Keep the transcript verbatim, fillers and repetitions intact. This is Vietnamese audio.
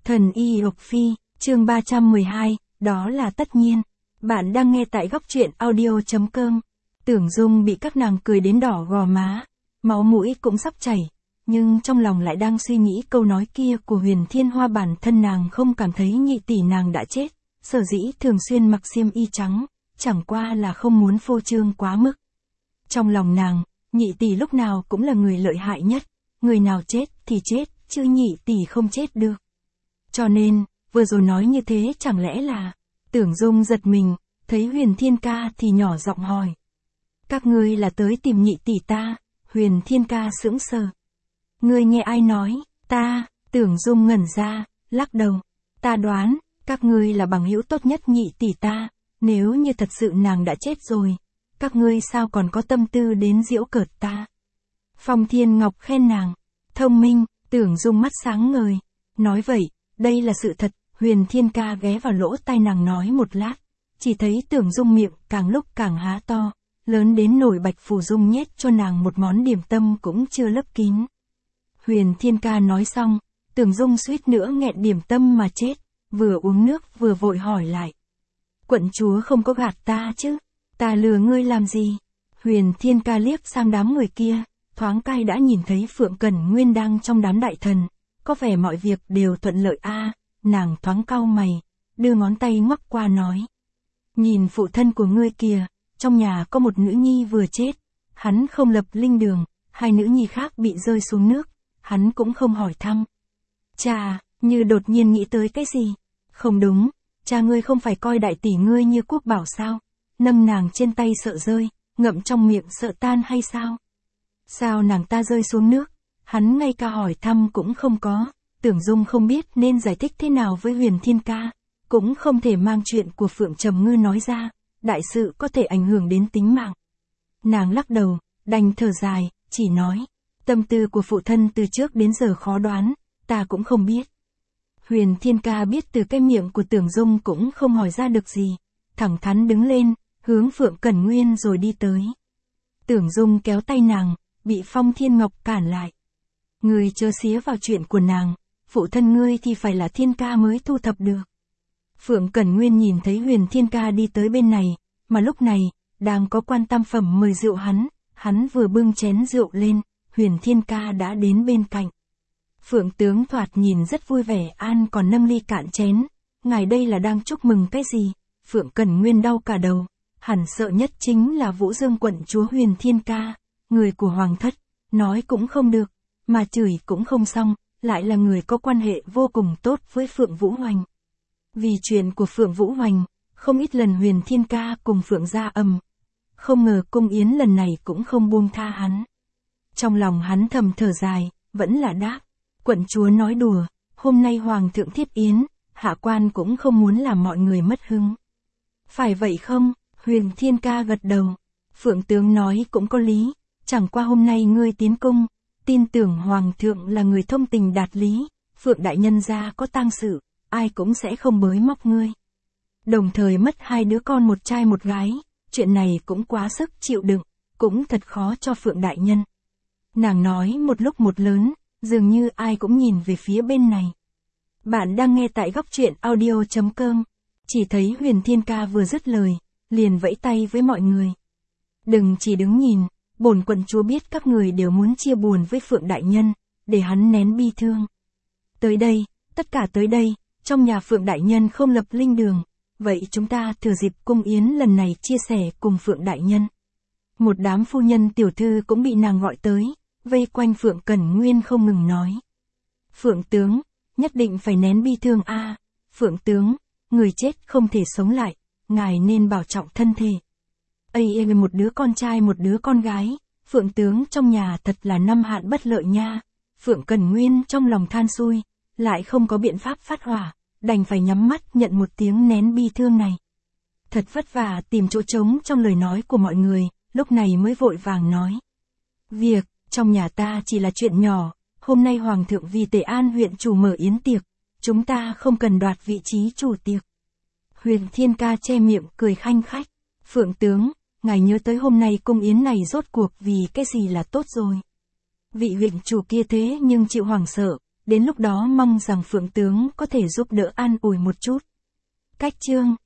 Thần y Lộc Phi, chương ba trăm mười hai, đó là tất nhiên. Bạn đang nghe tại góc truyện audio chấm com. Tưởng Dung bị các nàng cười đến đỏ gò má, máu mũi cũng sắp chảy, nhưng trong lòng lại đang suy nghĩ câu nói kia của Huyền Thiên Hoa. Bản thân nàng không cảm thấy nhị tỷ nàng đã chết, sở dĩ thường xuyên mặc xiêm y trắng, chẳng qua là không muốn phô trương quá mức. Trong lòng nàng, nhị tỷ lúc nào cũng là người lợi hại nhất, người nào chết thì chết, chứ nhị tỷ không chết được. Cho nên, vừa rồi nói như thế chẳng lẽ là... Tưởng Dung giật mình, thấy Huyền Thiên ca thì nhỏ giọng hỏi. Các ngươi là tới tìm nhị tỷ ta? Huyền Thiên ca sững sờ. Ngươi nghe ai nói? Ta. Tưởng Dung ngẩn ra, lắc đầu. Ta đoán, các ngươi là bằng hữu tốt nhất nhị tỷ ta, nếu như thật sự nàng đã chết rồi, các ngươi sao còn có tâm tư đến giễu cợt ta? Phong Thiên Ngọc khen nàng, thông minh. Tưởng Dung mắt sáng ngời, nói vậy, đây là sự thật. Huyền Thiên ca ghé vào lỗ tai nàng nói một lát, chỉ thấy Tưởng Dung miệng càng lúc càng há to, lớn đến nổi Bạch Phù Dung nhét cho nàng một món điểm tâm cũng chưa lấp kín. Huyền Thiên ca nói xong, Tưởng Dung suýt nữa nghẹn điểm tâm mà chết, vừa uống nước vừa vội hỏi lại. Quận chúa không có gạt ta chứ? Ta lừa ngươi làm gì? Huyền Thiên ca liếc sang đám người kia, thoáng cai đã nhìn thấy Phượng Cẩn Nguyên đang trong đám đại thần, có vẻ mọi việc đều thuận lợi a. À, nàng thoáng cau mày, đưa ngón tay ngoắc qua nói. Nhìn phụ thân của ngươi kìa, trong nhà có một nữ nhi vừa chết, hắn không lập linh đường, hai nữ nhi khác bị rơi xuống nước, hắn cũng không hỏi thăm. Chà, như đột nhiên nghĩ tới cái gì? Không đúng, cha ngươi không phải coi đại tỷ ngươi như quốc bảo sao? Nâng nàng trên tay sợ rơi, ngậm trong miệng sợ tan hay sao? Sao nàng ta rơi xuống nước, hắn ngay cả hỏi thăm cũng không có. Tưởng Dung không biết nên giải thích thế nào với Huyền Thiên ca, cũng không thể mang chuyện của Phượng Trầm Ngư nói ra, đại sự có thể ảnh hưởng đến tính mạng. Nàng lắc đầu, đành thở dài, chỉ nói, tâm tư của phụ thân từ trước đến giờ khó đoán, ta cũng không biết. Huyền Thiên ca biết từ cái miệng của Tưởng Dung cũng không hỏi ra được gì, thẳng thắn đứng lên, hướng Phượng Cẩn Nguyên rồi đi tới. Tưởng Dung kéo tay nàng, bị Phong Thiên Ngọc cản lại. Ngươi chớ xía vào chuyện của nàng, phụ thân ngươi thì phải là Thiên ca mới thu thập được. Phượng Cẩn Nguyên nhìn thấy Huyền Thiên ca đi tới bên này, mà lúc này, đang có quan tam phẩm mời rượu hắn, hắn vừa bưng chén rượu lên, Huyền Thiên ca đã đến bên cạnh. Phượng tướng thoạt nhìn rất vui vẻ, an còn nâng ly cạn chén, ngài đây là đang chúc mừng cái gì? Phượng Cẩn Nguyên đau cả đầu, hẳn sợ nhất chính là Vũ Dương quận chúa Huyền Thiên ca, người của hoàng thất, nói cũng không được, mà chửi cũng không xong, lại là người có quan hệ vô cùng tốt với Phượng Vũ Hoành. Vì chuyện của Phượng Vũ Hoành, không ít lần Huyền Thiên ca cùng Phượng gia ầm, không ngờ Cung Yến lần này cũng không buông tha hắn. Trong lòng hắn thầm thở dài, vẫn là đáp, quận chúa nói đùa, hôm nay hoàng thượng thiết yến, hạ quan cũng không muốn làm mọi người mất hứng. Phải vậy không? Huyền Thiên ca gật đầu. Phượng tướng nói cũng có lý, chẳng qua hôm nay ngươi tiến cung, tin tưởng hoàng thượng là người thông tình đạt lý, Phượng đại nhân gia có tang sự, ai cũng sẽ không bới móc ngươi. Đồng thời mất hai đứa con một trai một gái, chuyện này cũng quá sức chịu đựng, cũng thật khó cho Phượng đại nhân. Nàng nói một lúc một lớn, dường như ai cũng nhìn về phía bên này. Bạn đang nghe tại góc truyện audio chấm com, chỉ thấy Huyền Thiên ca vừa dứt lời, liền vẫy tay với mọi người. Đừng chỉ đứng nhìn, bổn quận chúa biết các người đều muốn chia buồn với Phượng đại nhân, để hắn nén bi thương. Tới đây, tất cả tới đây, trong nhà Phượng đại nhân không lập linh đường, vậy chúng ta thừa dịp cung yến lần này chia sẻ cùng Phượng đại nhân. Một đám phu nhân tiểu thư cũng bị nàng gọi tới, vây quanh Phượng Cẩn Nguyên không ngừng nói. Phượng tướng, nhất định phải nén bi thương a. À, Phượng tướng, người chết không thể sống lại, ngài nên bảo trọng thân thể. Ây ê một đứa con trai một đứa con gái, Phượng tướng trong nhà thật là năm hạn bất lợi nha. Phượng Cẩn Nguyên trong lòng than xui, lại không có biện pháp phát hỏa, đành phải nhắm mắt nhận một tiếng nén bi thương này. Thật vất vả tìm chỗ trống trong lời nói của mọi người, lúc này mới vội vàng nói. Việc, trong nhà ta chỉ là chuyện nhỏ, hôm nay Hoàng thượng vì Tề An huyện chủ mở yến tiệc, chúng ta không cần đoạt vị trí chủ tiệc. Huyền Thiên ca che miệng cười khanh khách. Phượng tướng, ngài nhớ tới hôm nay cung yến này rốt cuộc vì cái gì là tốt rồi. Vị huyện chủ kia thế nhưng chịu hoảng sợ, đến lúc đó mong rằng Phượng tướng có thể giúp đỡ an ủi một chút. Cách chương